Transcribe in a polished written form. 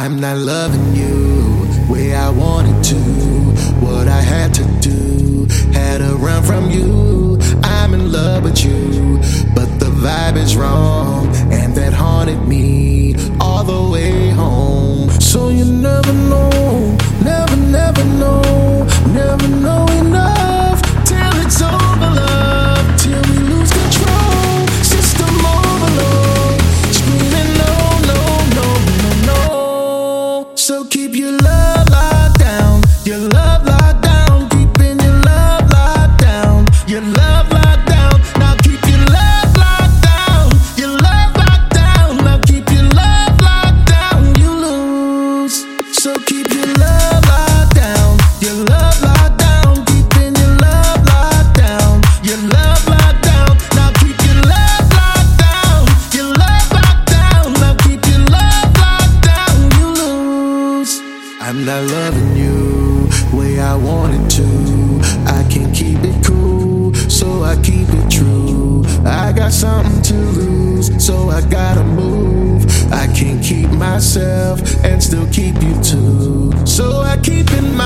I'm not loving you way I wanted to. What I had to do, had to run from you. I'm in love with you, but the vibe is wrong, and that haunted me all the way home. So you never know, never, never know, never know enough till it's over, love, till we lose control. System overload, screaming no, no, no, no, no. So keep your love locked down, your love locked down, keeping your love locked down, your love locked down. Now keep your love locked down, your love locked down. Now keep your love locked down, you lose. So keep your love locked down, your love locked down, keeping your love locked down, your love locked down. Now keep your love locked down, your love locked down. Now keep your love locked down, you lose. I'm not loving you way I wanted to. I can't keep it cool, so I keep it true. I got something to lose, so I gotta move. I can't keep myself and still keep you too. So I keep in